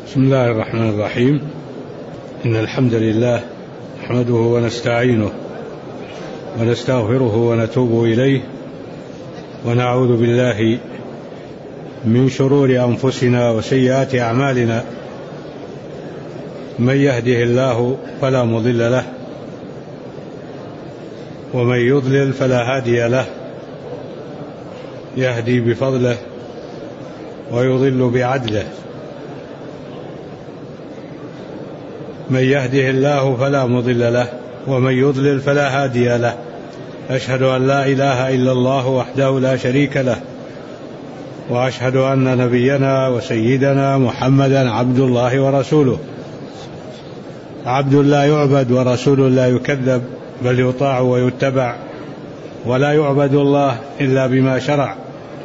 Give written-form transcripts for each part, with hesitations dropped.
بسم الله الرحمن الرحيم. إن الحمد لله نحمده ونستعينه ونستغفره ونتوب إليه، ونعوذ بالله من شرور أنفسنا وسيئات أعمالنا. من يهده الله فلا مضل له، ومن يضلل فلا هادي له. يهدي بفضله ويضل بعدله. من يهده الله فلا مضل له، ومن يضلل فلا هادي له. أشهد أن لا إله إلا الله وحده لا شريك له، وأشهد أن نبينا وسيدنا محمدا عبد الله ورسوله، عبد لا يعبد ورسول لا يكذب، بل يطاع ويتبع، ولا يعبد الله إلا بما شرع.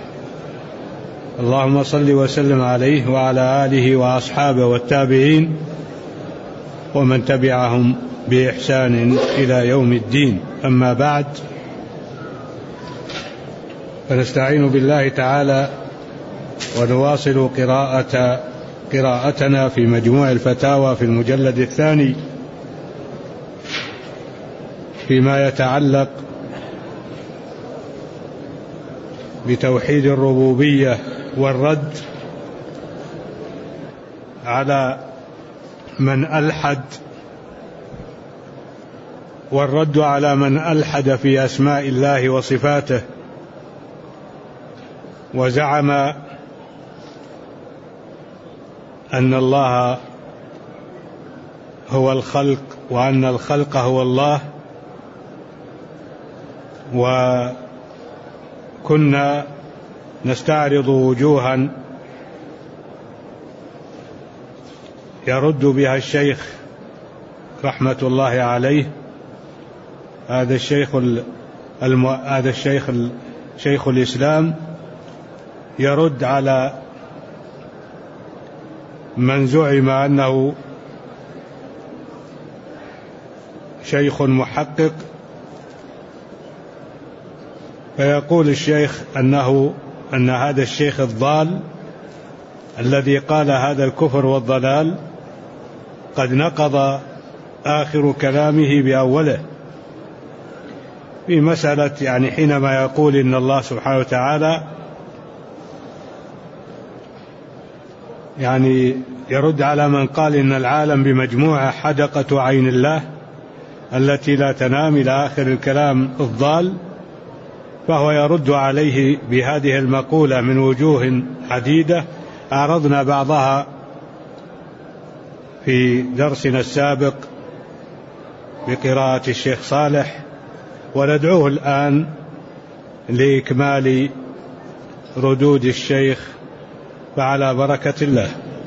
اللهم صل وسلم عليه وعلى آله وأصحابه والتابعين ومن تبعهم بإحسان إلى يوم الدين. أما بعد، فنستعين بالله تعالى ونواصل قراءتنا في مجموع الفتاوى في المجلد الثاني فيما يتعلق بتوحيد الربوبية والرد على من ألحد في أسماء الله وصفاته، وزعم أن الله هو الخلق وأن الخلق هو الله. وكنا نستعرض وجوها يرد بها الشيخ رحمة الله عليه. هذا الشيخ شيخ الإسلام يرد على من زعم أنه شيخ محقق، فيقول الشيخ أن هذا الشيخ الضال الذي قال هذا الكفر والضلال قد نقض آخر كلامه بأوله في مسألة، حينما يقول إن الله سبحانه وتعالى يرد على من قال إن العالم بمجموعة حدقة عين الله التي لا تنام إلى آخر الكلام الضال، فهو يرد عليه بهذه المقولة من وجوه عديدة أعرضنا بعضها في درسنا السابق بقراءة الشيخ صالح، وندعوه الآن لإكمال ردود الشيخ، فعلى بركة الله.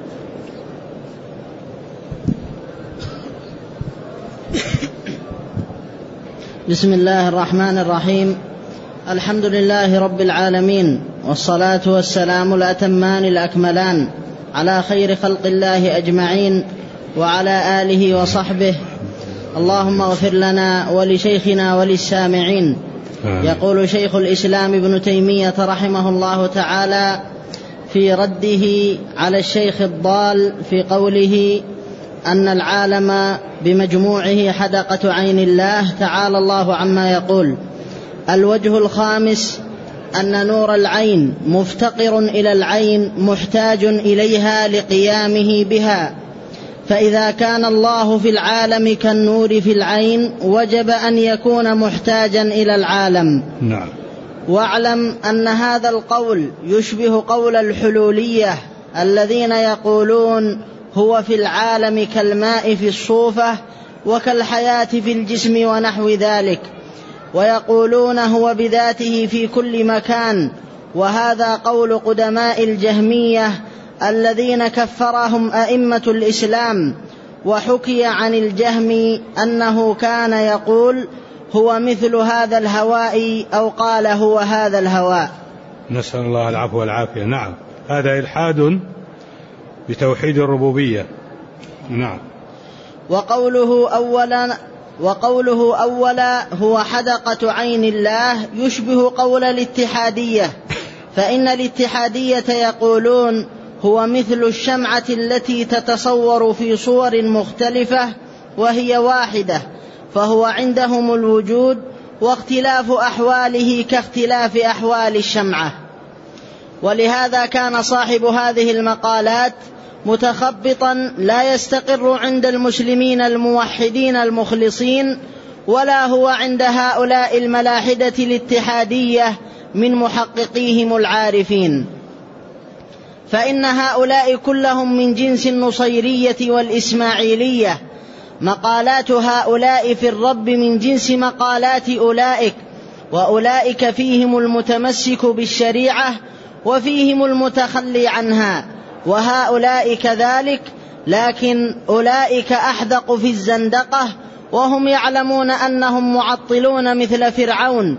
بسم الله الرحمن الرحيم. الحمد لله رب العالمين، والصلاة والسلام الأتمان الأكملان على خير خلق الله أجمعين وعلى آله وصحبه. اللهم اغفر لنا ولشيخنا وللسامعين. يقول شيخ الإسلام ابن تيمية رحمه الله تعالى في رده على الشيخ الضال في قوله أن العالم بمجموعه حدقة عين الله، تعالى الله عما يقول. الوجه الخامس أن نور العين مفتقر إلى العين محتاج إليها لقيامه بها، فإذا كان الله في العالم كالنور في العين وجب أن يكون محتاجا إلى العالم. نعم. واعلم أن هذا القول يشبه قول الحلولية الذين يقولون هو في العالم كالماء في الصوفة وكالحياة في الجسم ونحو ذلك، ويقولون هو بذاته في كل مكان. وهذا قول قدماء الجهمية الذين كفرهم أئمة الإسلام. وحكي عن الجهم أنه كان يقول هو مثل هذا الهواء، أو قال هو هذا الهواء. نسأل الله العفو والعافية. نعم، هذا إلحاد بتوحيد الربوبية. نعم. وقوله أولا هو حدقة عين الله يشبه قول الاتحادية، فإن الاتحادية يقولون هو مثل الشمعة التي تتصور في صور مختلفة وهي واحدة، فهو عندهم الوجود، واختلاف أحواله كاختلاف أحوال الشمعة. ولهذا كان صاحب هذه المقالات متخبطا لا يستقر عند المسلمين الموحدين المخلصين، ولا هو عند هؤلاء الملاحدة الاتحادية من محققيهم العارفين، فإن هؤلاء كلهم من جنس النصيرية والإسماعيلية. مقالات هؤلاء في الرب من جنس مقالات أولئك، وأولئك فيهم المتمسك بالشريعة وفيهم المتخلي عنها، وهؤلاء كذلك، لكن أولئك أحدق في الزندقة، وهم يعلمون أنهم معطلون مثل فرعون،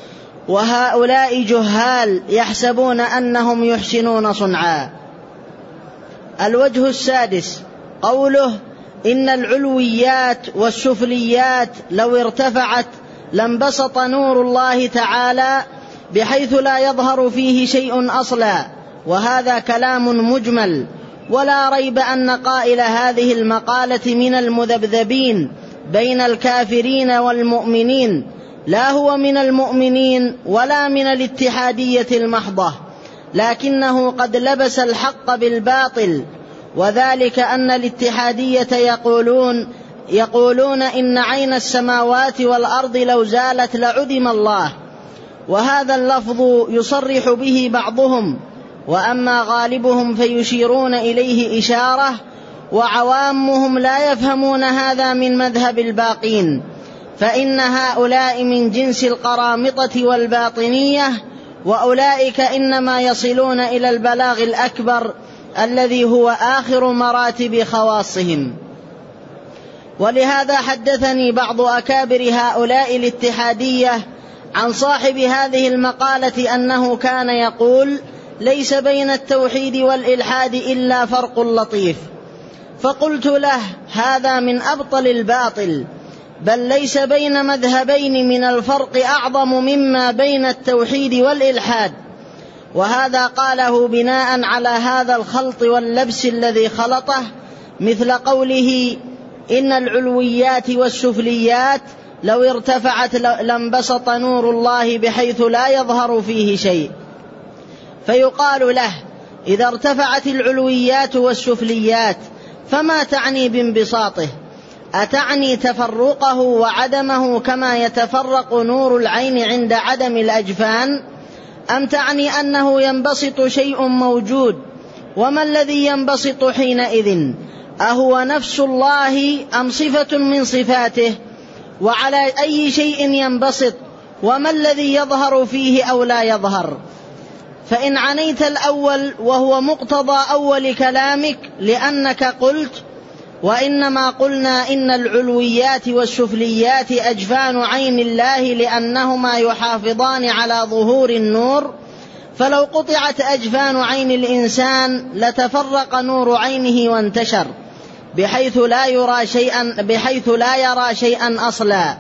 وهؤلاء جهال يحسبون أنهم يحسنون صنعا. الوجه السادس قوله: إن العلويات والسفليات لو ارتفعت لانبسط نور الله تعالى بحيث لا يظهر فيه شيء أصلا. وهذا كلام مجمل، ولا ريب أن قائل هذه المقالة من المذبذبين بين الكافرين والمؤمنين، لا هو من المؤمنين ولا من الاتحادية المحضة، لكنه قد لبس الحق بالباطل، وذلك أن الاتحادية يقولون إن عين السماوات والأرض لو زالت لعدم الله، وهذا اللفظ يصرح به بعضهم، وأما غالبهم فيشيرون إليه إشارة، وعوامهم لا يفهمون هذا من مذهب الباقين، فإن هؤلاء من جنس القرامطة والباطنية، وأولئك إنما يصلون إلى البلاغ الأكبر الذي هو آخر مراتب خواصهم. ولهذا حدثني بعض أكابر هؤلاء الاتحادية عن صاحب هذه المقالة أنه كان يقول: ليس بين التوحيد والإلحاد إلا فرق لطيف. فقلت له: هذا من أبطل الباطل، بل ليس بين مذهبين من الفرق أعظم مما بين التوحيد والإلحاد. وهذا قاله بناء على هذا الخلط واللبس الذي خلطه، مثل قوله: إن العلويات والسفليات لو ارتفعت لانبسط نور الله بحيث لا يظهر فيه شيء. فيقال له: إذا ارتفعت العلويات والسفليات فما تعني بانبساطه؟ أتعني تفرقه وعدمه كما يتفرق نور العين عند عدم الأجفان، أم تعني أنه ينبسط شيء موجود؟ وما الذي ينبسط حينئذ؟ أهو نفس الله أم صفة من صفاته؟ وعلى أي شيء ينبسط؟ وما الذي يظهر فيه أو لا يظهر؟ فإن عنيت الأول وهو مقتضى أول كلامك، لأنك قلت: وإنما قلنا إن العلويات والسفليات أجفان عين الله لأنهما يحافظان على ظهور النور، فلو قطعت أجفان عين الإنسان لتفرق نور عينه وانتشر بحيث لا يرى شيئا أصلا.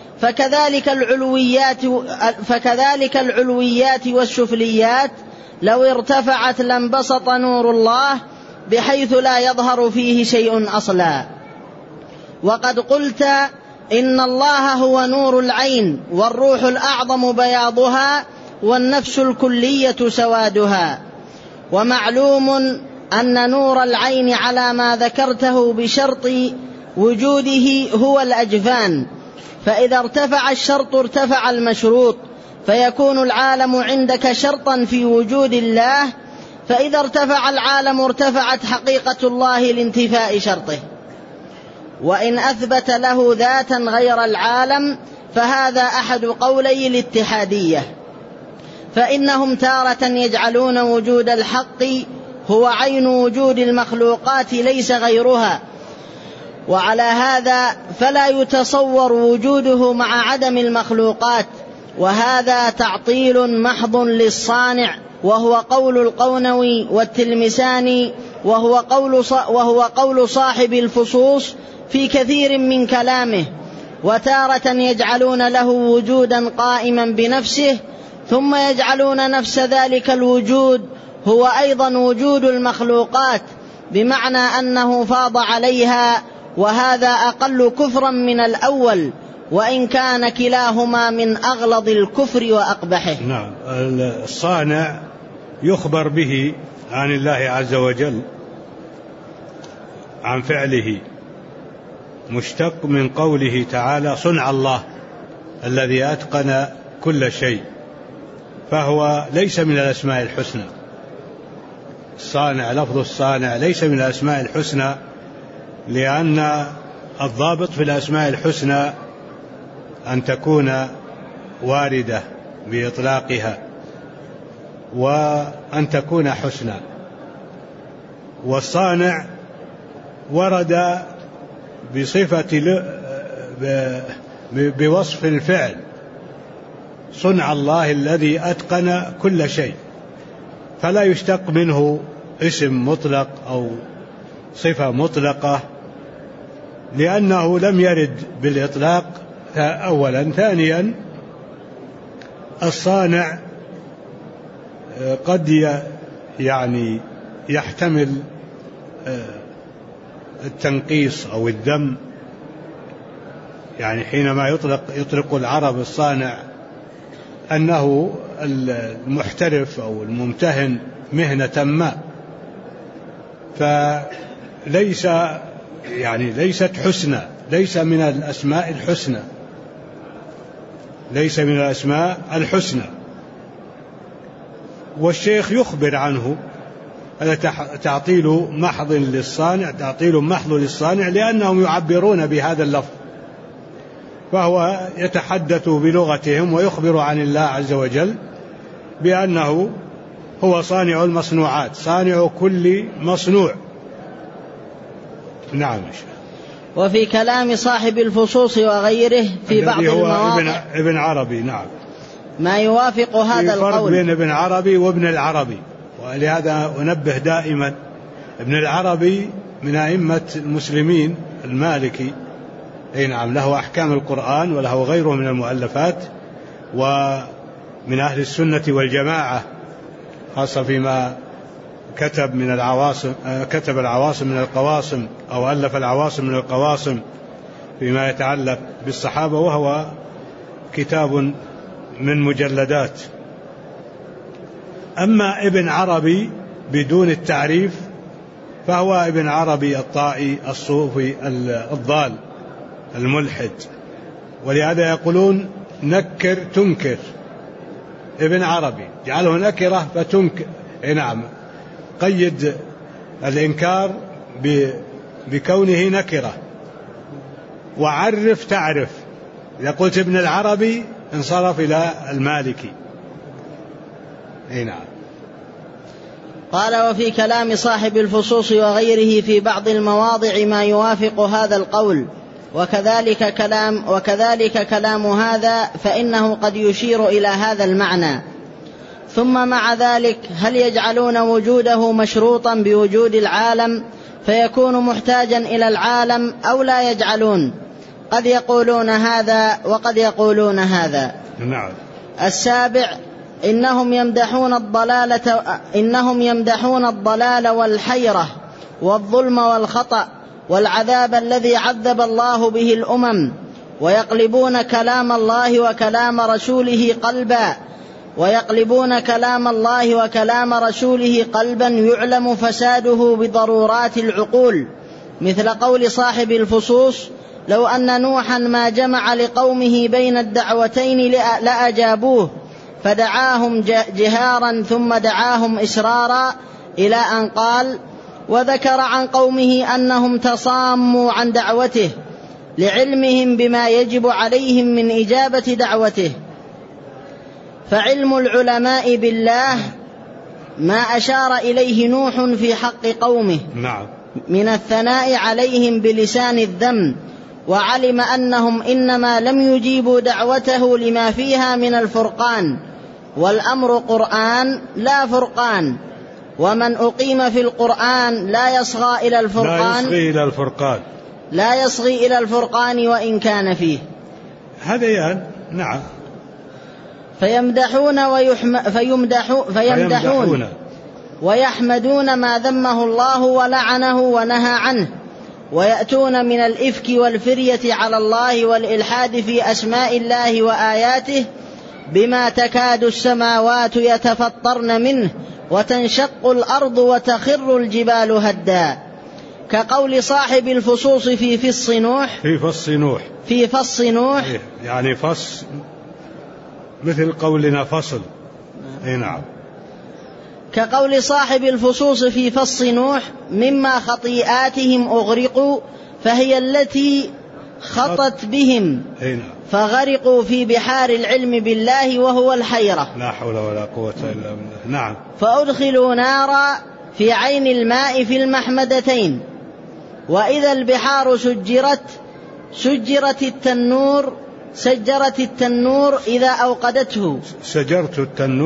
فكذلك العلويات والسفليات لو ارتفعت لانبسط نور الله بحيث لا يظهر فيه شيء أصلا. وقد قلت: إن الله هو نور العين، والروح الأعظم بياضها، والنفس الكلية سوادها. ومعلوم أن نور العين على ما ذكرته بشرط وجوده هو الأجفان، فإذا ارتفع الشرط ارتفع المشروط، فيكون العالم عندك شرطا في وجود الله، فإذا ارتفع العالم ارتفعت حقيقة الله لانتفاء شرطه. وإن أثبت له ذاتا غير العالم فهذا أحد قولي الاتحادية، فإنهم تارة يجعلون وجود الحق هو عين وجود المخلوقات ليس غيرها، وعلى هذا فلا يتصور وجوده مع عدم المخلوقات، وهذا تعطيل محض للصانع، وهو قول القونوي والتلمساني، وهو قول صاحب الفصوص في كثير من كلامه. وتارة يجعلون له وجودا قائما بنفسه، ثم يجعلون نفس ذلك الوجود هو أيضا وجود المخلوقات، بمعنى أنه فاض عليها، وهذا أقل كفرا من الأول، وإن كان كلاهما من أغلظ الكفر وأقبحه. نعم. الصانع يخبر به عن الله عز وجل، عن فعله، مشتق من قوله تعالى صنع الله الذي أتقن كل شيء، فهو ليس من الأسماء الحسنى. الصانع، لفظ الصانع ليس من الأسماء الحسنى، لأن الضابط في الأسماء الحسنى أن تكون واردة بإطلاقها وأن تكون حسنى. والصانع ورد بصفة بوصف الفعل، صنع الله الذي أتقن كل شيء، فلا يشتق منه اسم مطلق أو صفة مطلقة، لأنه لم يرد بالإطلاق أولا. ثانيا، الصانع قد يعني يحتمل التنقيص أو الذم، يعني حينما يطلق العرب الصانع أنه المحترف أو الممتهن مهنة ما، فليس يعني ليست حسنى، ليس من الأسماء الحسنى، ليس من الأسماء الحسنى. والشيخ يخبر عنه، هذا تعطيل محض للصانع، تعطيل محض للصانع، لأنهم يعبرون بهذا اللفظ، فهو يتحدث بلغتهم ويخبر عن الله عز وجل بأنه هو صانع المصنوعات، صانع كل مصنوع. نعم. وفي كلام صاحب الفصوص وغيره في بعض المواضع ابن عربي، نعم، ما يوافق هذا القول. فرق بين ابن عربي وابن العربي، ولهذا أنبه دائما، ابن العربي من أئمة المسلمين المالكي، أي نعم، له أحكام القرآن وله غيره من المؤلفات، ومن أهل السنة والجماعة، خاصة فيما كتب من العواصم، كتب العواصم من القواصم، أو ألف العواصم من القواصم فيما يتعلق بالصحابة، وهو كتاب من مجلدات. أما ابن عربي بدون التعريف فهو ابن عربي الطائي الصوفي الضال الملحد، ولهذا يقولون نكر تنكر. ابن عربي جعله نكرة فتنكر، نعم، قيد الإنكار بكونه نكرة، وعرف تعرف. إذا قلت ابن العربي انصرف إلى المالكي. نعم. قال: وفي كلام صاحب الفصوص وغيره في بعض المواضع ما يوافق هذا القول، وكذلك كلام هذا، فإنه قد يشير إلى هذا المعنى. ثم مع ذلك هل يجعلون وجوده مشروطا بوجود العالم فيكون محتاجا إلى العالم، أو لا يجعلون؟ قد يقولون هذا وقد يقولون هذا. نعم. السابع: إنهم يمدحون الضلال والحيرة والظلم والخطأ والعذاب الذي عذب الله به الأمم، ويقلبون كلام الله وكلام رسوله قلبا يعلم فساده بضرورات العقول، مثل قول صاحب الفصوص: لو أن نوحا ما جمع لقومه بين الدعوتين لأجابوه، فدعاهم جهارا ثم دعاهم إسرارا، إلى أن قال: وذكر عن قومه أنهم تصاموا عن دعوته لعلمهم بما يجب عليهم من إجابة دعوته. فعلم العلماء بالله ما أشار إليه نوح في حق قومه من الثناء عليهم بلسان الذم، وعلم أنهم إنما لم يجيبوا دعوته لما فيها من الفرقان، والأمر قرآن لا فرقان، ومن أقيم في القرآن لا يصغي إلى الفرقان وإن كان فيه. هذا نعم. ويحمدون ما ذمه الله ولعنه ونهى عنه، ويأتون من الإفك والفرية على الله والإلحاد في أسماء الله وآياته بما تكاد السماوات يتفطرن منه وتنشق الأرض وتخر الجبال هدا، كقول صاحب الفصوص في فص نوح يعني فص مثل قولنا فصل. نعم. كقول صاحب الفصوص في فص نوح: مما خطيئاتهم أغرقوا فهي التي خطت بهم فغرقوا في بحار العلم بالله وهو الحيرة، لا حول ولا قوة إلا بالله. نعم. فأدخلوا نارا في عين الماء في المحمدتين. وإذا البحار سجرت التنور إذا أوقدته. سجرت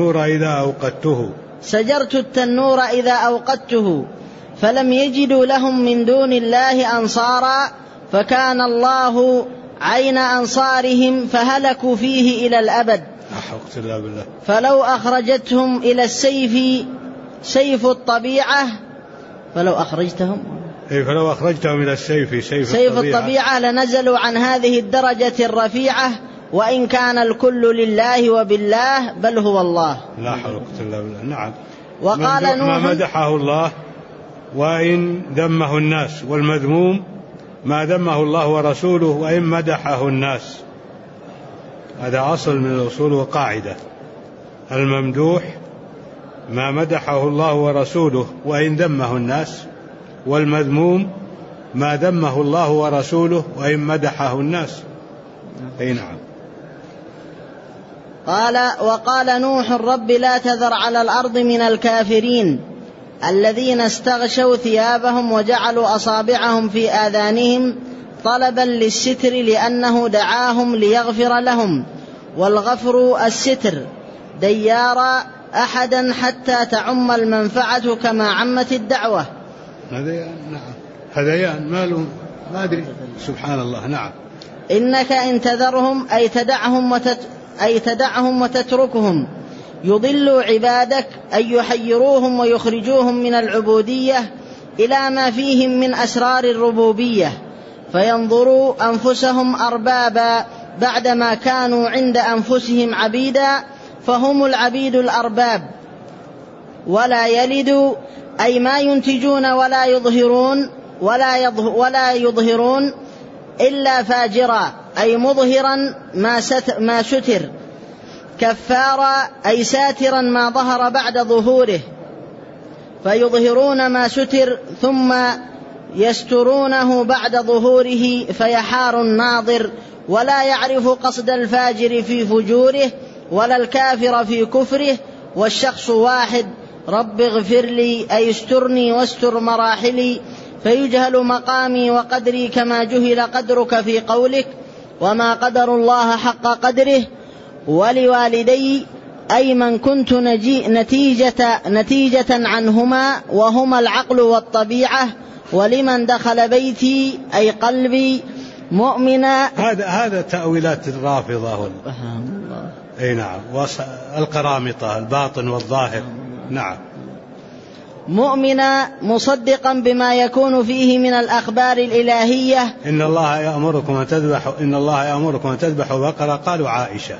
التنور إذا أوقدته فلم يجدوا لهم من دون الله أنصارا، فكان الله عين أنصارهم فهلكوا فيه إلى الأبد. فلو أخرجتهم إلى السيف سيف الطبيعة فلو أخرجتهم إلى سيف الطبيعة لنزلوا عن هذه الدرجة الرفيعة، وإن كان الكل لله وبالله بل هو الله. لا حول ولا قوة إلا بالله. نعم. وقال نوح: ما مدحه الله وإن ذمه الناس، والمذموم ما ذمه الله ورسوله وإن مدحه الناس. هذا أصل من الأصول وقاعدة. الممدوح ما مدحه الله ورسوله وإن ذمه الناس، والمذموم ما ذمه الله ورسوله وإن مدحه الناس. نعم. وقال نوح: رب لا تذر على الأرض من الكافرين الذين استغشوا ثيابهم وجعلوا أصابعهم في آذانهم طلبا للستر، لأنه دعاهم ليغفر لهم، والغفر الستر، ديارا أحدا حتى تعم المنفعة كما عمت الدعوة. هذيان مالهم ما أدري. سبحان الله. نعم. إنك إن تذرهم أي تدعهم وتتركهم يضلوا عبادك، أي يحيروهم ويخرجوهم من العبودية إلى ما فيهم من أسرار الربوبية، فينظروا أنفسهم أربابا بعدما كانوا عند أنفسهم عبيدا، فهم العبيد الأرباب. ولا يلدوا أي ما ينتجون ولا يظهرون إلا فاجرا، أي مظهرا ما ستر، كفارا أي ساترا ما ظهر بعد ظهوره، فيظهرون ما ستر ثم يسترونه بعد ظهوره، فيحار الناظر ولا يعرف قصد الفاجر في فجوره ولا الكافر في كفره، والشخص واحد: رب اغفر لي أي استرني واستر مراحلي، فيجهل مقامي وقدري كما جهل قدرك في قولك وما قدر الله حق قدره. ولوالدي أي من كنت نتيجة عنهما وهما العقل والطبيعة. ولمن دخل بيتي أي قلبي مؤمنا. هذا تأويلات الرافضة. نعم. القرامطة الباطن والظاهر. نعم. مؤمنا مصدقا بما يكون فيه من الأخبار الإلهية. إن الله يأمركم أن تذبحوا بقرة. قالوا عائشة.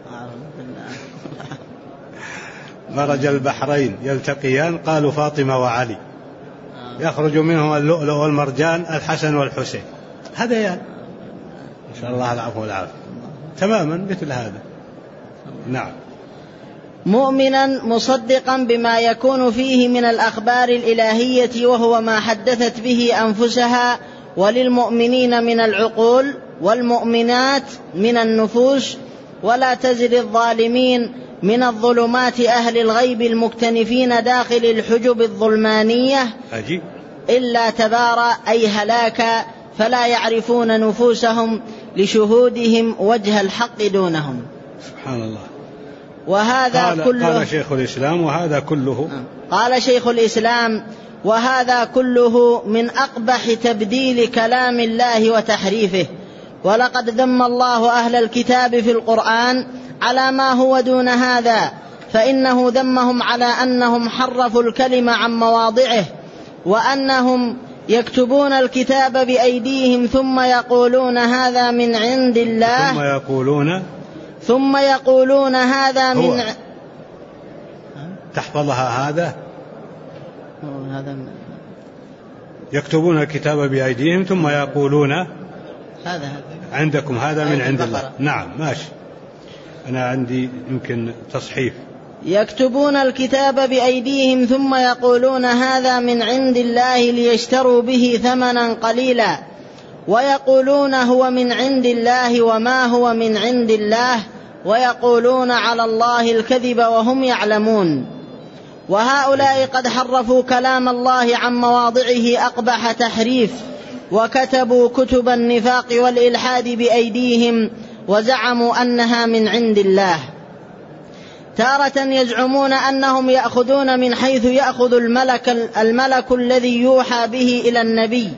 مرج البحرين يلتقيان. قالوا فاطمة وعلي. يخرج منهما اللؤلؤ والمرجان الحسن والحسين. هذا إن شاء الله العفو والعافية. تماما مثل هذا. نعم. مؤمنا مصدقا بما يكون فيه من الأخبار الإلهية، وهو ما حدثت به أنفسها، وللمؤمنين من العقول والمؤمنات من النفوس، ولا تزد الظالمين من الظلمات أهل الغيب المكتنفين داخل الحجب الظلمانية إلا تبارى أي هلاكا، فلا يعرفون نفوسهم لشهودهم وجه الحق دونهم. سبحان الله. وهذا كله قال شيخ الإسلام وهذا كله قال شيخ الإسلام وهذا كله من أقبح تبديل كلام الله وتحريفه. ولقد ذم الله أهل الكتاب في القرآن على ما هو دون هذا، فإنه ذمهم على أنهم حرفوا الكلمة عن مواضعه، وأنهم يكتبون الكتاب بأيديهم ثم يقولون هذا من عند الله، ثم يقولون هذا من تحفظها هذا يكتبون الكتاب بأيديهم ثم يقولون هذا عندكم هذا من عند الله. نعم ماشي، أنا عندي يمكن تصحيف. يكتبون الكتاب بأيديهم ثم يقولون هذا من عند الله ليشتروا به ثمنا قليلا، ويقولون هو من عند الله وما هو من عند الله، ويقولون على الله الكذب وهم يعلمون. وهؤلاء قد حرفوا كلام الله عن مواضعه أقبح تحريف، وكتبوا كتب النفاق والإلحاد بأيديهم وزعموا أنها من عند الله. تارة يزعمون أنهم يأخذون من حيث يأخذ الملك الذي يوحى به إلى النبي.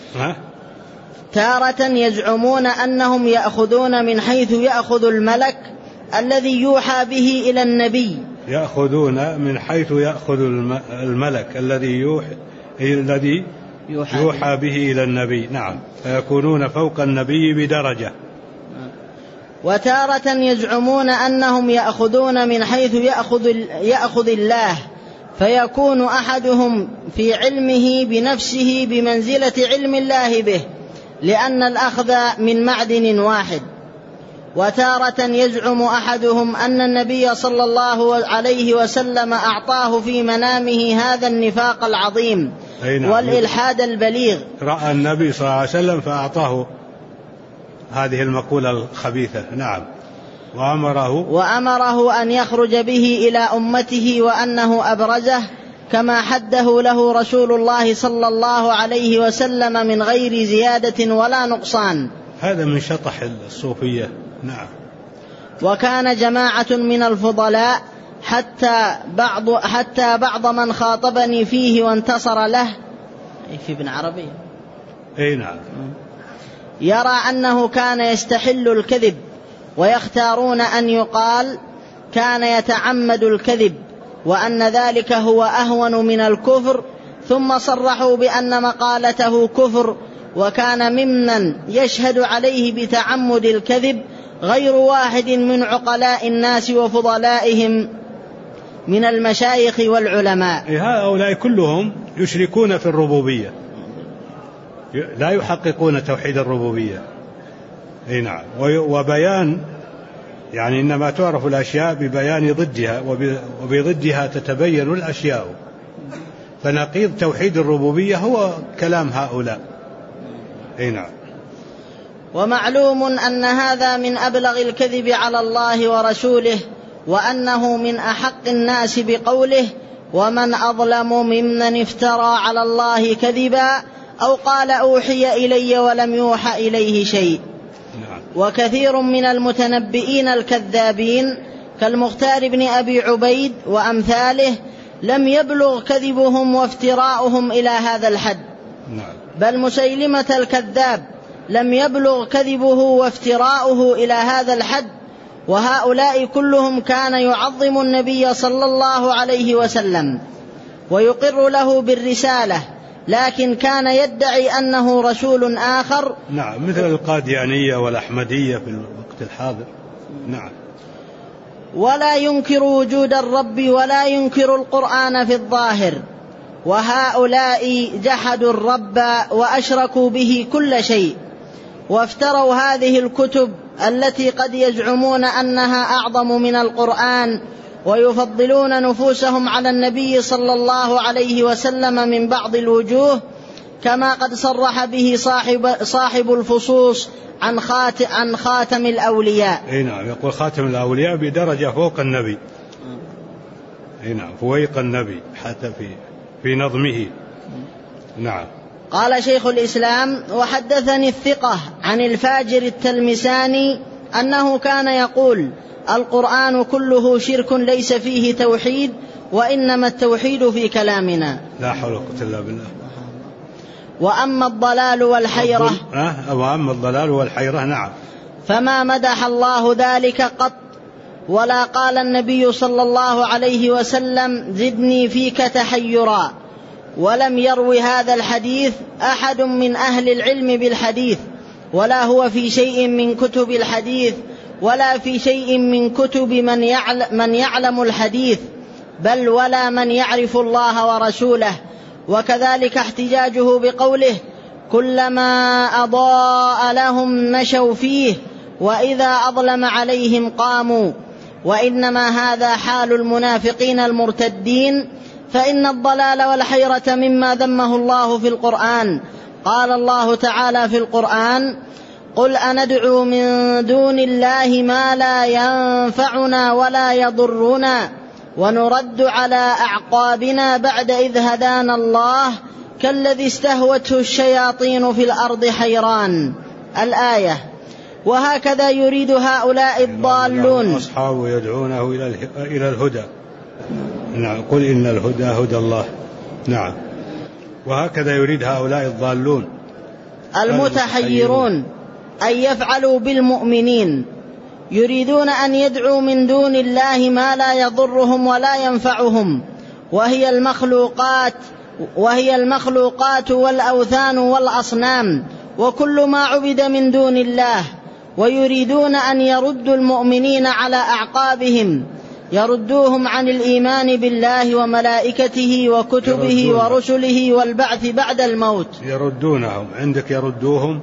تارة يزعمون أنهم يأخذون من حيث يأخذ الملك الذي يوحى به إلى النبي. يأخذون من حيث يأخذ الملك الذي يوحى به إلى النبي. نعم، فيكونون فوق النبي بدرجة. وتارة يزعمون أنهم يأخذون من حيث يأخذ الله، فيكون أحدهم في علمه بنفسه بمنزلة علم الله به، لأن الأخذ من معدن واحد. وتارة يزعم أحدهم أن النبي صلى الله عليه وسلم أعطاه في منامه هذا النفاق العظيم والإلحاد البليغ. رأى النبي صلى الله عليه وسلم فأعطاه هذه المقولة الخبيثة. نعم. وأمره أن يخرج به إلى أمته، وأنه أبرزه كما حده له رسول الله صلى الله عليه وسلم من غير زيادة ولا نقصان. هذا من شطح الصوفية. نعم. وكان جماعة من الفضلاء حتى بعض من خاطبني فيه وانتصر له في ابن عربي. نعم. يرى أنه كان يستحل الكذب، ويختارون أن يقال كان يتعمد الكذب، وأن ذلك هو أهون من الكفر، ثم صرحوا بأن مقالته كفر. وكان ممن يشهد عليه بتعمد الكذب غير واحد من عقلاء الناس وفضلائهم من المشايخ والعلماء. هؤلاء كلهم يشركون في الربوبية، لا يحققون توحيد الربوبية. نعم. وبيان يعني إنما تعرف الأشياء ببيان ضدها، وبضدها تتبين الأشياء. فنقيض توحيد الربوبية هو كلام هؤلاء. نعم. ومعلوم أن هذا من أبلغ الكذب على الله ورسوله، وأنه من أحق الناس بقوله: ومن أظلم ممن افترى على الله كذبا أو قال أوحي إلي ولم يوحى إليه شيء. وكثير من المتنبئين الكذابين كالمختار بن أبي عبيد وأمثاله لم يبلغ كذبهم وافتراؤهم إلى هذا الحد، بل مسيلمة الكذاب لم يبلغ كذبه وافتراؤه إلى هذا الحد. وهؤلاء كلهم كان يعظم النبي صلى الله عليه وسلم ويقر له بالرسالة، لكن كان يدعي أنه رسول آخر. نعم، مثل القاديانية والأحمدية في الوقت الحاضر. نعم. ولا ينكر وجود الرب ولا ينكر القرآن في الظاهر. وهؤلاء جحدوا الرب وأشركوا به كل شيء، وافتروا هذه الكتب التي قد يزعمون أنها أعظم من القرآن، ويفضلون نفوسهم على النبي صلى الله عليه وسلم من بعض الوجوه، كما قد صرح به صاحب الفصوص عن خاتم الأولياء. نعم، يقول خاتم الأولياء بدرجة فوق النبي. نعم، فويق النبي حتى في نظمه. نعم. قال شيخ الإسلام: وحدثني الثقة عن الفاجر التلمساني أنه كان يقول: القرآن كله شرك ليس فيه توحيد، وإنما التوحيد في كلامنا. لا حول ولا قوة إلا بالله. وأما الضلال والحيرة نعم، فما مدح الله ذلك قط، ولا قال النبي صلى الله عليه وسلم زدني فيك تحيرا. ولم يروي هذا الحديث أحد من أهل العلم بالحديث، ولا هو في شيء من كتب الحديث، ولا في شيء من كتب من يعلم الحديث، بل ولا من يعرف الله ورسوله. وكذلك احتجاجه بقوله كلما أضاء لهم مشوا فيه وإذا أظلم عليهم قاموا. وإنما هذا حال المنافقين المرتدين، فإن الضلال والحيرة مما ذمه الله في القرآن. قال الله تعالى في القرآن قل أندعو من دون الله ما لا ينفعنا ولا يضرنا ونرد على أعقابنا بعد إذ هدانا الله كالذي استهوته الشياطين في الأرض حيران. الآية. وهكذا يريد هؤلاء الضالون أصحاب يدعونه إلى الهدى. نعم. قل إن الهدى هدى الله. نعم. وهكذا يريد هؤلاء الضالون المتحيرون أن يفعلوا بالمؤمنين، يريدون أن يدعوا من دون الله ما لا يضرهم ولا ينفعهم، وهي المخلوقات والأوثان والأصنام وكل ما عبد من دون الله. ويريدون أن يردوا المؤمنين على أعقابهم، يردوهم عن الإيمان بالله وملائكته وكتبه ورسله والبعث بعد الموت. يردونهم عندك يردونهم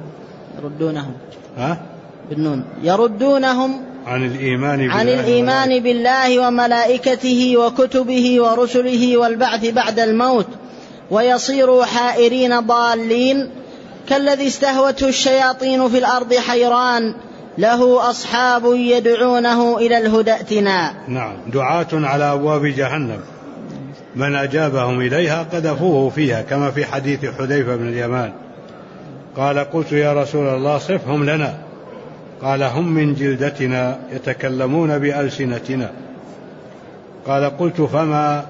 بالنون. يردونهم عن الإيمان بالله وملائكته وكتبه ورسله والبعث بعد الموت، ويصيروا حائرين ضالين كالذي استهوته الشياطين في الأرض حيران له أصحاب يدعونه إلى الهدى ائتنا. نعم. دعاة على أبواب جهنم من أجابهم إليها قذفوه فيها، كما في حديث حذيفة بن اليمان قال قلت يا رسول الله صفهم لنا، قال هم من جلدتنا يتكلمون بألسنتنا. قال قلت فما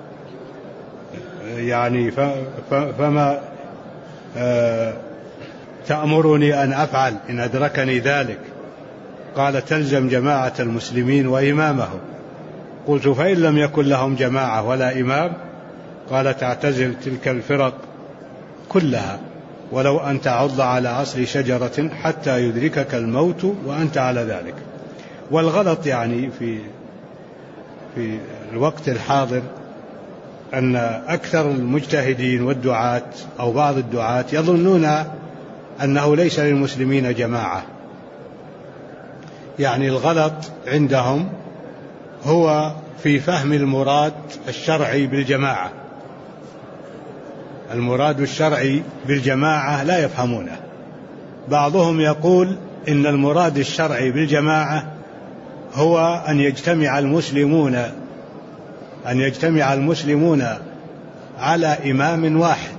تأمرني أن أفعل إن أدركني ذلك؟ قال تلزم جماعة المسلمين وإمامهم. قلت فإن لم يكن لهم جماعة ولا إمام؟ قال تعتزل تلك الفرق كلها ولو أن تعض على أصل شجرة حتى يدركك الموت وأنت على ذلك. والغلط يعني في الوقت الحاضر أن أكثر المجتهدين والدعاة أو بعض الدعاة يظنون أنه ليس للمسلمين جماعة. يعني الغلط عندهم هو في فهم المراد الشرعي بالجماعة. المراد الشرعي بالجماعة لا يفهمونه. بعضهم يقول إن المراد الشرعي بالجماعة هو أن يجتمع المسلمون على إمام واحد،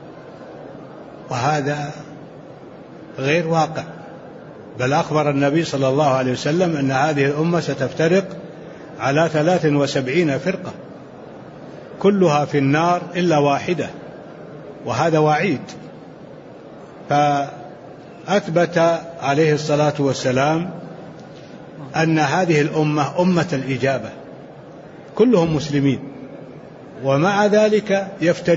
وهذا غير واقع. بل أخبر النبي صلى الله عليه وسلم أن هذه الأمة ستفترق على 73 فرقة كلها في النار إلا واحدة، وهذا وعيد. فأثبت عليه الصلاة والسلام أن هذه الأمة أمة الإجابة كلهم مسلمين، ومع ذلك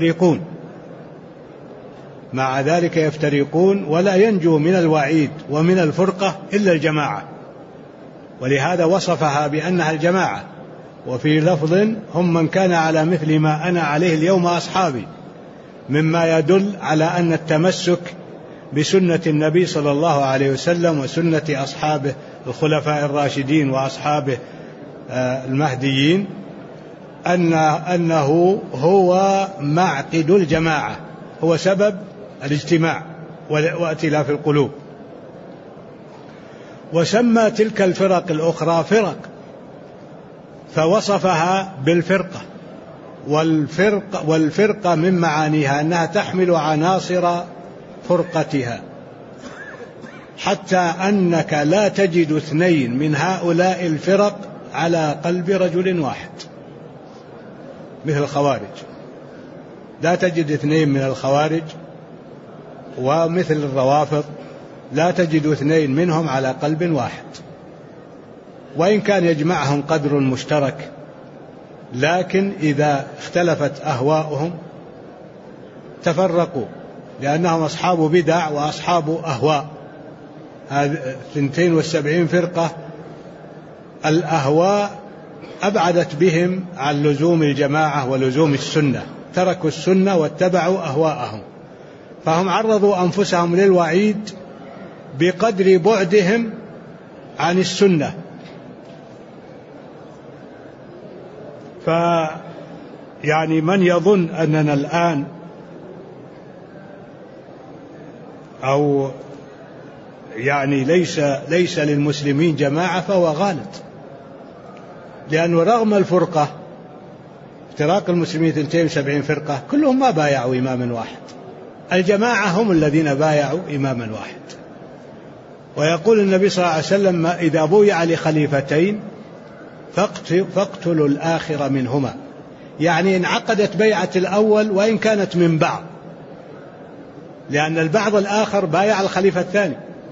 يفترقون ولا ينجو من الوعيد ومن الفرقة إلا الجماعة. ولهذا وصفها بأنها الجماعة. وفي لفظ هم من كان على مثل ما أنا عليه اليوم أصحابي، مما يدل على أن التمسك بسنة النبي صلى الله عليه وسلم وسنة أصحابه الخلفاء الراشدين وأصحابه المهديين أنه هو معقد الجماعة، هو سبب الاجتماع وائتلاف القلوب. وسمى تلك الفرق الأخرى فرق، فوصفها بالفرقة. والفرقة من معانيها أنها تحمل عناصر فرقتها، حتى أنك لا تجد اثنين من هؤلاء الفرق على قلب رجل واحد، مثل الخوارج. لا تجد اثنين من الخوارج، ومثل الروافض لا تجد اثنين منهم على قلب واحد. وإن كان يجمعهم قدر مشترك، لكن إذا اختلفت أهواؤهم تفرقوا، لأنهم أصحاب بدع وأصحاب أهواء. هذه 72 فرقة الأهواء أبعدت بهم عن لزوم الجماعة ولزوم السنة، تركوا السنة واتبعوا أهواءهم، فهم عرضوا أنفسهم للوعيد بقدر بعدهم عن السنة. فيعني من يظن أننا الآن أو يعني ليس للمسلمين جماعة فهو غالط، لأنه رغم الفرقة افتراق المسلمين 72 فرقة كلهم ما بايعوا إماما واحد، الجماعة هم الذين بايعوا إماما واحد. ويقول النبي صلى الله عليه وسلم: إذا بويع لخليفتين فاقتلوا الآخر منهما، يعني انعقدت بيعة الأول وإن كانت من بعض، لأن البعض الآخر بايع الخليفة الثاني،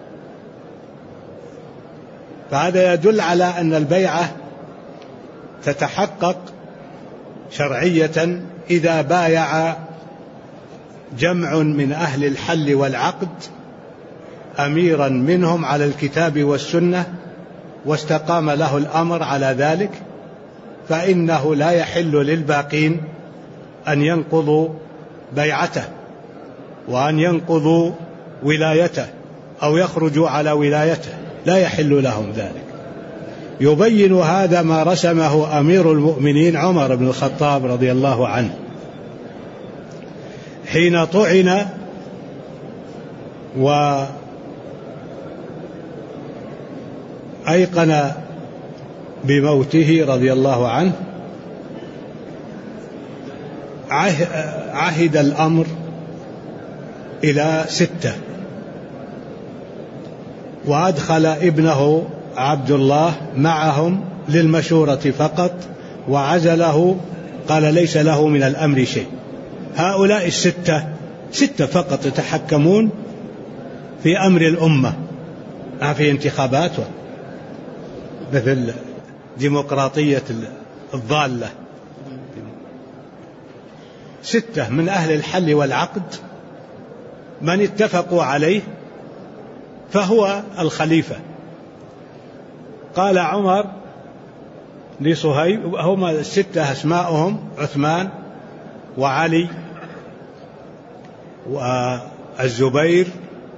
فهذا يدل على أن البيعة تتحقق شرعية إذا بايع جمع من أهل الحل والعقد أميرا منهم على الكتاب والسنة واستقام له الأمر على ذلك، فإنه لا يحل للباقين أن ينقضوا بيعته وأن ينقضوا ولايته أو يخرجوا على ولايته، لا يحل لهم ذلك. يبين هذا ما رسمه أمير المؤمنين عمر بن الخطاب رضي الله عنه حين طعن وأيقن بموته رضي الله عنه، عهد الأمر إلى 6، وأدخل ابنه عبد الله معهم للمشورة فقط، وعزله، قال ليس له من الأمر شيء. هؤلاء 6 فقط يتحكمون في أمر الأمة، ما في انتخابات مثل ديمقراطية الضالة. 6 من أهل الحل والعقد من اتفقوا عليه فهو الخليفة. قال عمر لصهيب، هم 6 أسماؤهم: عثمان وعلي والزبير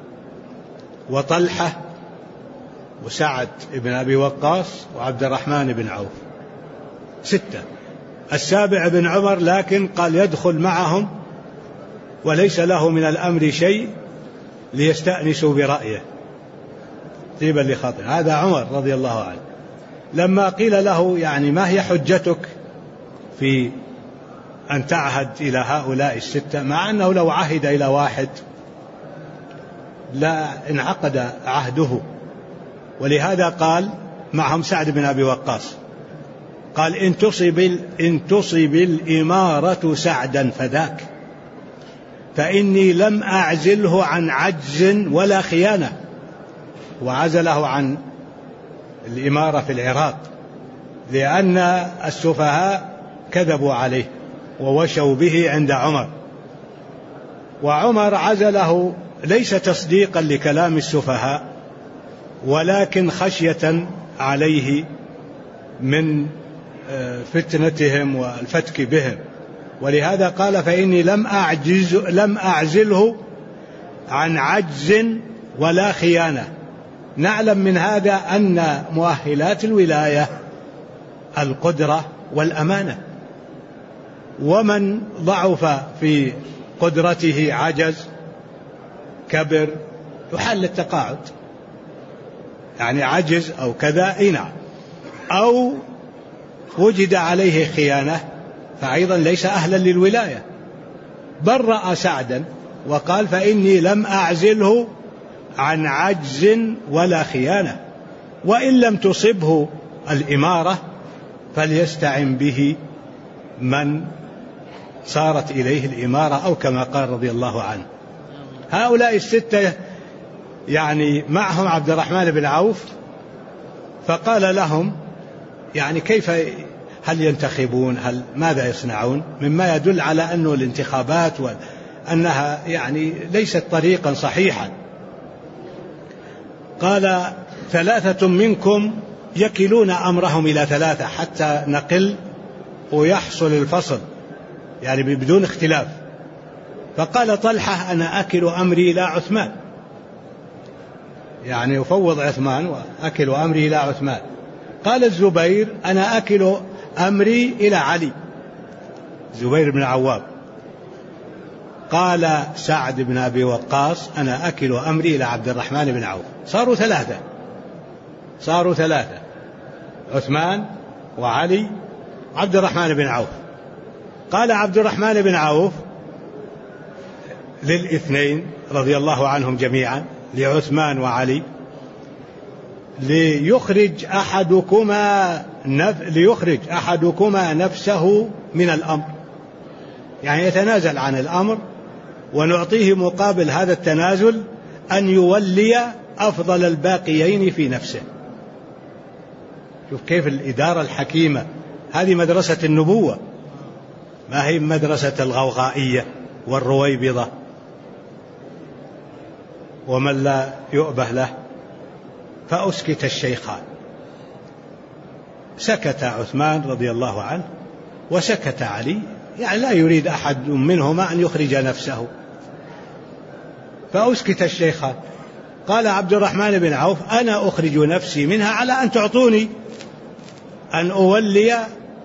وطلحة وسعد بن أبي وقاص وعبد الرحمن بن عوف، 6. السابع بن عمر، لكن قال يدخل معهم وليس له من الأمر شيء ليستأنسوا برأيه طيبا لخاطر. هذا عمر رضي الله عنه. لما قيل له يعني ما هي حجتك في أن تعهد إلى هؤلاء 6، مع أنه لو عهد إلى واحد لا انعقد عهده، ولهذا قال معهم سعد بن أبي وقاص، قال إن تصب الإمارة سعدا فذاك، فإني لم أعزله عن عجز ولا خيانة، وعزله عن الإمارة في العراق لأن السفهاء كذبوا عليه ووشوا به عند عمر، وعمر عزله ليس تصديقا لكلام السفهاء ولكن خشية عليه من فتنتهم والفتك بهم، ولهذا قال فإني لم أعزله عن عجز ولا خيانة. نعلم من هذا أن مؤهلات الولاية القدرة والأمانة، ومن ضعف في قدرته عجز كبر يحل التقاعد، يعني عجز أو كذا نعم، أو وجد عليه خيانة فأيضا ليس أهلا للولاية. برأ سعدا وقال فإني لم أعزله عن عجز ولا خيانة، وإن لم تصبه الإمارة فليستعن به من صارت إليه الإمارة، أو كما قال رضي الله عنه. هؤلاء 6 يعني معهم عبد الرحمن بن عوف فقال لهم يعني كيف، هل ينتخبون، ماذا يصنعون، مما يدل على أن الانتخابات وأنها يعني ليست طريقا صحيحا. قال 3 منكم يكلون أمرهم إلى 3 حتى نقل ويحصل الفصل يعني بدون اختلاف. فقال طلحة أنا أكل أمري إلى عثمان، يعني أفوض عثمان وأكل أمري إلى عثمان. قال الزبير أنا أكل أمري إلى علي، زبير بن عوام. قال سعد بن أبي وقاص أنا أكل أمري إلى عبد الرحمن بن عوف. صاروا ثلاثة، عثمان وعلي عبد الرحمن بن عوف. قال عبد الرحمن بن عوف للاثنين رضي الله عنهم جميعا، لعثمان وعلي، ليخرج أحدكما نفسه من الأمر، يعني يتنازل عن الأمر ونعطيه مقابل هذا التنازل أن يولي أفضل الباقيين في نفسه. شوف كيف الإدارة الحكيمة، هذه مدرسة النبوة، ما هي مدرسة الغوغائية والرويبضة ومن لا يؤبه له. فأسكت الشيخان، سكت عثمان رضي الله عنه وسكت علي، يعني لا يريد أحد منهما أن يخرج نفسه. فأسكت الشيخان. قال عبد الرحمن بن عوف أنا أخرج نفسي منها على أن تعطوني أن أولي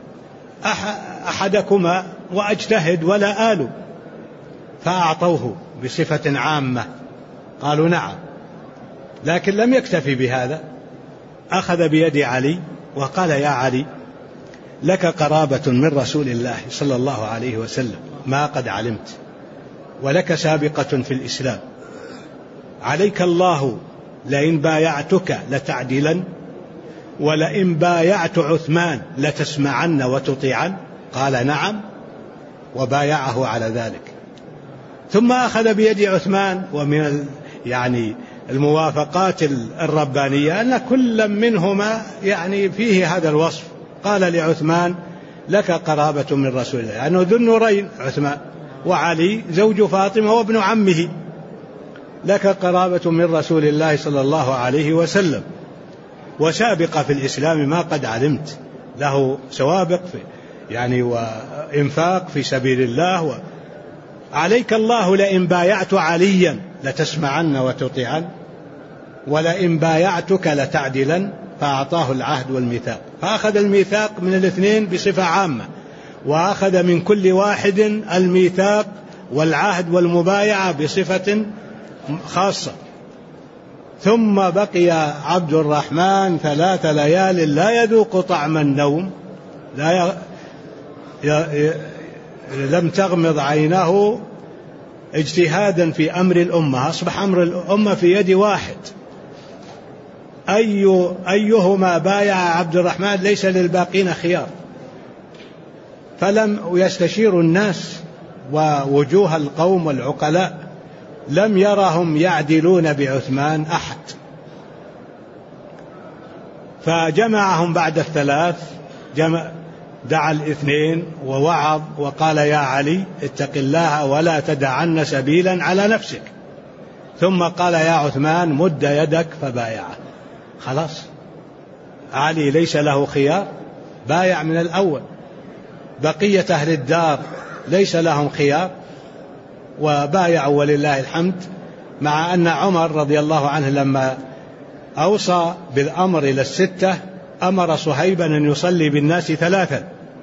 أحدكما وأجتهد ولا آل. فأعطوه بصفة عامة، قالوا نعم. لكن لم يكتفي بهذا، أخذ بيد علي وقال يا علي لك قرابة من رسول الله صلى الله عليه وسلم ما قد علمت، ولك سابقة في الإسلام، عليك الله لئن بايعتك لتعدلن، ولئن بايعت عثمان لتسمعن وتطيعن. قال نعم، وبايعه على ذلك. ثم أخذ بيد عثمان. ومن يعني الموافقات الربانية أن كل منهما يعني فيه هذا الوصف. قال لعثمان لك قرابة من رسول الله، لأنه ذو النورين عثمان، وعلي زوج فاطمة وابن عمه، لك قرابة من رسول الله صلى الله عليه وسلم، وسابقة في الإسلام ما قد علمت، له سوابق في يعني وإنفاق في سبيل الله. عليك الله لئن بايعت عليا لتسمعن وتطيعن، ولئن بايعتك لتعدلن. فأعطاه العهد والميثاق، فأخذ الميثاق من الاثنين بصفة عامة، وأخذ من كل واحد الميثاق والعهد والمبايعة بصفة خاصة. ثم بقي عبد الرحمن 3 ليال لا يذوق طعم النوم، لم تغمض عينه اجتهادا في أمر الأمة. أصبح أمر الأمة في يد واحد، أيهما بايع عبد الرحمن ليس للباقين خيار. فلم يستشير الناس ووجوه القوم والعقلاء، لم يرهم يعدلون بعثمان أحد. فجمعهم بعد 3، دعا الاثنين ووعظ وقال يا علي اتق الله ولا تدعن سبيلا على نفسك. ثم قال يا عثمان مد يدك فبايعه. خلاص علي ليس له خيار، بايع من الأول. بقية أهل الدار ليس لهم خيار وبايعوا ولله الحمد. مع أن عمر رضي الله عنه لما أوصى بالأمر إلى 6 أمر صهيبا أن يصلي بالناس 3،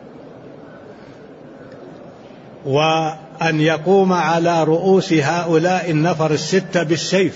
وأن يقوم على رؤوس هؤلاء النفر 6 بالسيف،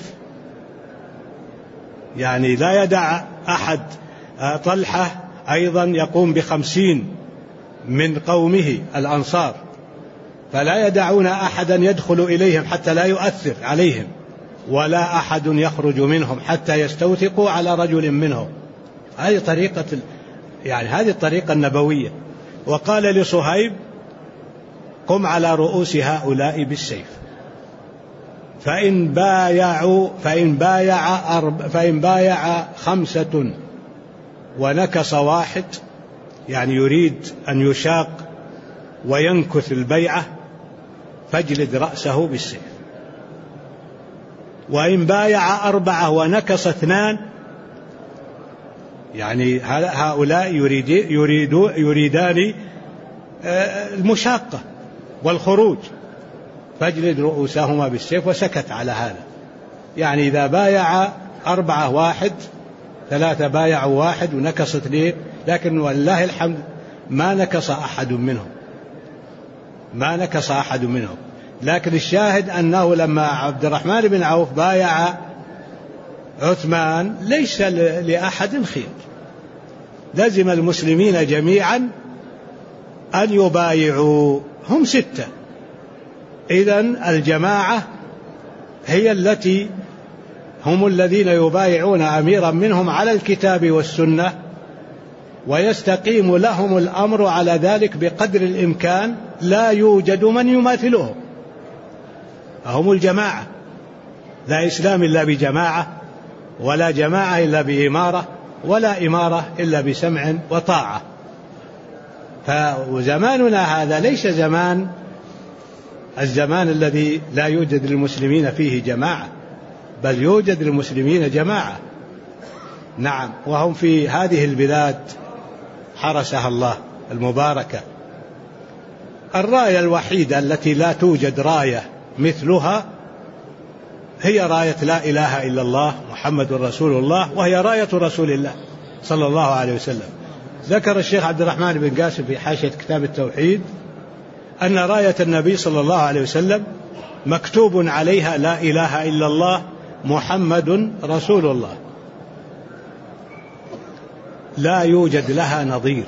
يعني لا يدع أحد. طلحة أيضا يقوم ب50 من قومه الأنصار، فلا يدعون أحدا يدخل إليهم حتى لا يؤثر عليهم، ولا أحد يخرج منهم حتى يستوثقوا على رجل منهم. هذه طريقة هذه الطريقة النبوية. وقال لصهيب قم على رؤوس هؤلاء بالسيف، فإن بايع 5 ونكص واحد يعني يريد أن يشاق وينكث البيعة فاجلد رأسه بالسيف. وإن بايع 4 ونكص 2 يعني هؤلاء يريدان المشاقة والخروج فاجلد رؤوسهما بالسيف، وسكت على هذا. يعني إذا بايع 4 1 3 بايعوا 1 ونكص 2، لكن والله الحمد ما نكص أحد منهم. لكن الشاهد أنه لما عبد الرحمن بن عوف بايع عثمان ليس لأحد خير، لزم المسلمين جميعا أن يبايعوا، هم 6. إذن الجماعة هي التي هم الذين يبايعون أميرا منهم على الكتاب والسنة، ويستقيم لهم الأمر على ذلك بقدر الإمكان، لا يوجد من يماثلهم. هم الجماعة، لا إسلام إلا بجماعة، ولا جماعة إلا بإمارة، ولا إمارة إلا بسمع وطاعة. فزماننا هذا ليس الزمان الذي لا يوجد للمسلمين فيه جماعة، بل يوجد للمسلمين جماعة. نعم، وهم في هذه البلاد حرسها الله المباركة. الراية الوحيدة التي لا توجد راية مثلها هي راية لا إله إلا الله محمد رسول الله، وهي راية رسول الله صلى الله عليه وسلم. ذكر الشيخ عبد الرحمن بن قاسم في حاشية كتاب التوحيد أن راية النبي صلى الله عليه وسلم مكتوب عليها لا إله إلا الله محمد رسول الله، لا يوجد لها نظير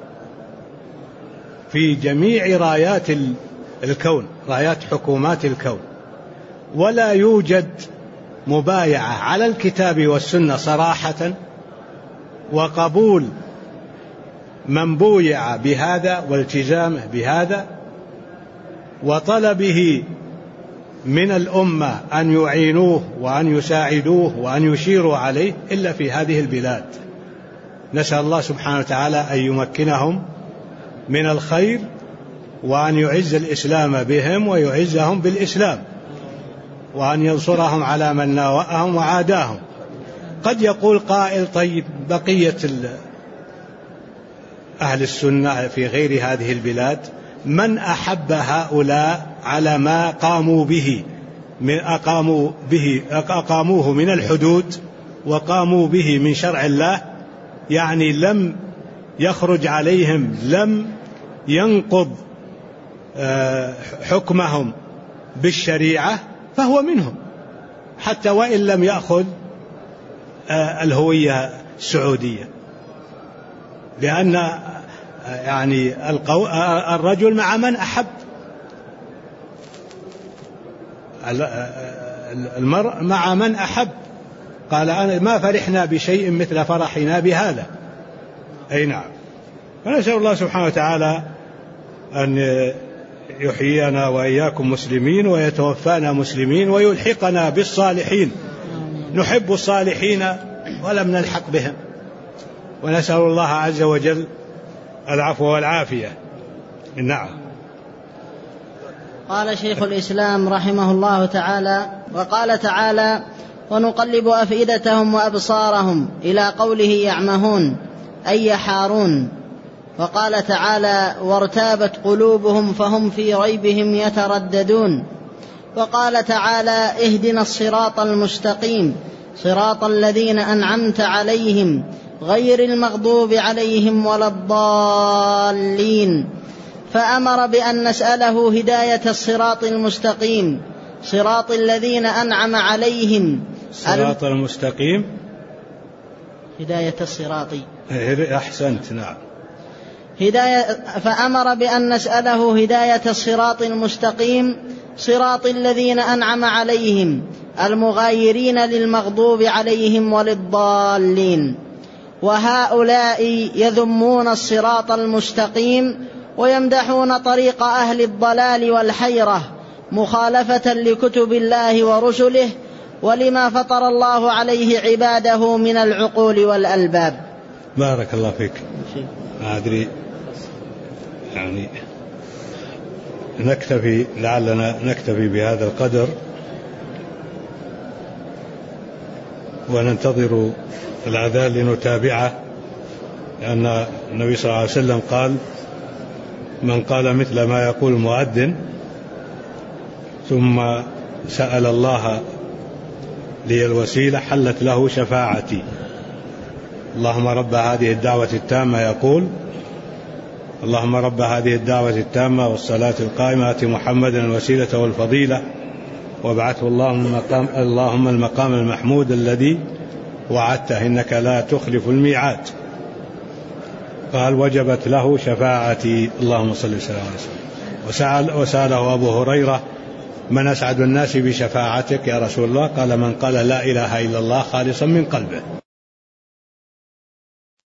في جميع رايات الكون، رايات حكومات الكون. ولا يوجد مبايعة على الكتاب والسنة صراحة وقبول من بويع بهذا والتزامه بهذا وطلبه من الأمة أن يعينوه وأن يساعدوه وأن يشيروا عليه إلا في هذه البلاد. نسأل الله سبحانه وتعالى أن يمكنهم من الخير، وأن يعز الإسلام بهم ويعزهم بالإسلام، وأن ينصرهم على من ناوأهم وعاداهم. قد يقول قائل: طيب بقية أهل السنة في غير هذه البلاد من أحب هؤلاء على ما أقاموه من الحدود وقاموا به من شرع الله، يعني لم يخرج عليهم، لم ينقض حكمهم بالشريعة، فهو منهم حتى وإن لم يأخذ الهوية السعودية، لأن يعني الرجل مع من أحب، المرء مع من أحب. قال: أنا ما فرحنا بشيء مثل فرحنا بهذا. أي نعم. فنسأل الله سبحانه وتعالى أن يحيينا وإياكم مسلمين، ويتوفانا مسلمين، ويلحقنا بالصالحين. نحب الصالحين ولم نلحق بهم، ونسأل الله عز وجل العفو والعافية. نعم. قال شيخ الإسلام رحمه الله تعالى: وقال تعالى: ونقلب أفئدتهم وأبصارهم، إلى قوله يعمهون أي يحارون. وقال تعالى: وارتابت قلوبهم فهم في ريبهم يترددون. وقال تعالى: اهدنا الصراط المستقيم صراط الذين أنعمت عليهم غير المغضوب عليهم ولا الضالين. فأمر بأن نسأله هداية الصراط المستقيم صراط الذين أنعم عليهم. الصراط المستقيم، هداية الصراط. أحسنت. نعم. فأمر بأن نسأله هداية الصراط المستقيم صراط الذين أنعم عليهم المغايرين للمغضوب عليهم وللضالين. وهؤلاء يذمون الصراط المستقيم ويمدحون طريق أهل الضلال والحيرة مخالفة لكتب الله ورسله ولما فطر الله عليه عباده من العقول والألباب. بارك الله فيك. ما أدري يعني لعلنا نكتفي بهذا القدر وننتظر الأذان لنتابعه، لأن النبي صلى الله عليه وسلم قال: من قال مثل ما يقول المؤذن ثم سأل الله لي الوسيلة حلت له شفاعتي. اللهم رب هذه الدعوة التامة، يقول: اللهم رب هذه الدعوة التامة والصلاة القائمة آت محمدا الوسيلة والفضيلة وابعثه اللهم المقام المحمود الذي وعدته إنك لا تخلف الميعاد. قال: وجبت له شفاعتي. اللهم صل وسلم على رسول. وسأله أبو هريرة: من أسعد الناس بشفاعتك يا رسول الله؟ قال: من قال لا إله إلا الله خالصا من قلبه.